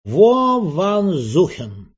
Во Ван Зухен.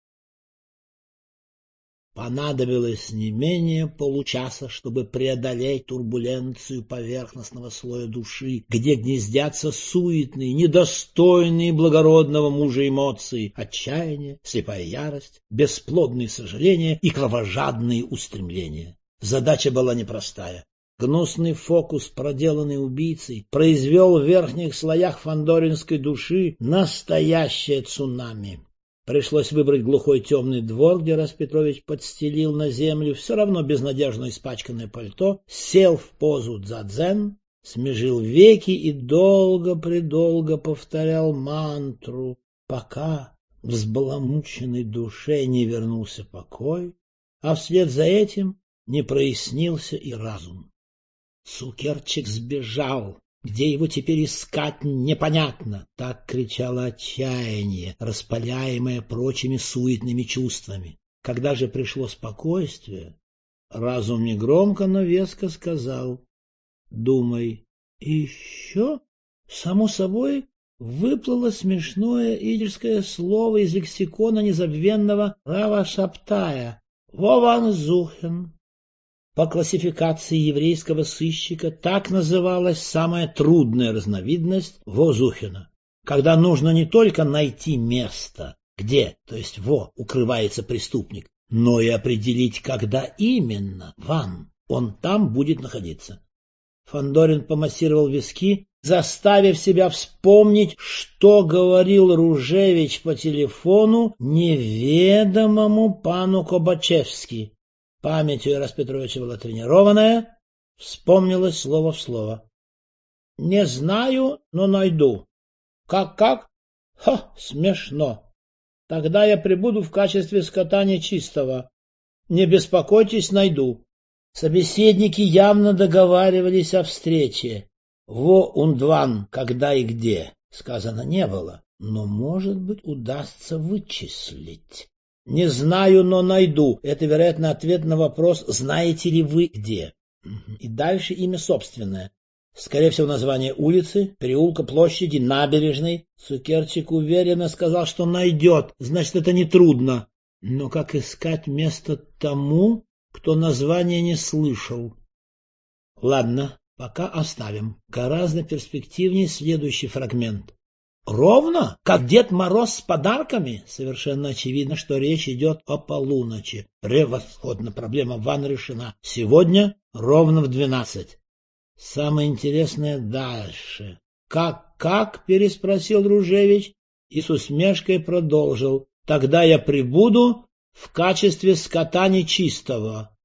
Понадобилось не менее получаса, чтобы преодолеть турбуленцию поверхностного слоя души, где гнездятся суетные, недостойные благородного мужа эмоции, отчаяние, слепая ярость, бесплодные сожаления и кровожадные устремления. Задача была непростая. Гнусный фокус, проделанный убийцей, произвел в верхних слоях фандоринской души настоящее цунами. Пришлось выбрать глухой темный двор, где Распетрович подстелил на землю все равно безнадежно испачканное пальто, сел в позу дзадзен, смежил веки и долго-предолго повторял мантру, пока в взбаламученной душе не вернулся покой, а вслед за этим не прояснился и разум. Цукерчик сбежал. Где его теперь искать, непонятно. Так кричало отчаяние, распаляемое прочими суетными чувствами. Когда же пришло спокойствие, разум негромко, но веско сказал: думай. И еще, само собой, выплыло смешное идишское слово из лексикона незабвенного Рава Шаптая — Вованзухен. По классификации еврейского сыщика так называлась самая трудная разновидность возухена, когда нужно не только найти место, где, то есть укрывается преступник, но и определить, когда именно, он там будет находиться. Фандорин помассировал виски, заставив себя вспомнить, что говорил Ружевич по телефону неведомому пану Кобачевски. Память у Распетровича была тренированная, вспомнилось слово в слово. — Не знаю, но найду. — Как? — смешно. Тогда я прибуду в качестве скота нечистого. Не беспокойтесь, найду. Собеседники явно договаривались о встрече. Во-ундван, когда и где, сказано не было, но, может быть, удастся вычислить. Не знаю, но найду. Это, вероятно, ответ на вопрос «Знаете ли вы где?». И дальше имя собственное. Скорее всего, название улицы, переулка, площади, набережной. Цукерчик уверенно сказал, что найдет. Значит, это нетрудно. Но как искать место тому, кто название не слышал? Ладно, пока оставим. Гораздо перспективнее следующий фрагмент. Ровно, как Дед Мороз с подарками? Совершенно очевидно, что речь идет о полуночи. Превосходно, проблема Ван решена. Сегодня ровно в 12. Самое интересное дальше. Как? Переспросил Ружевич и с усмешкой продолжил. Тогда я прибуду в качестве скота нечистого.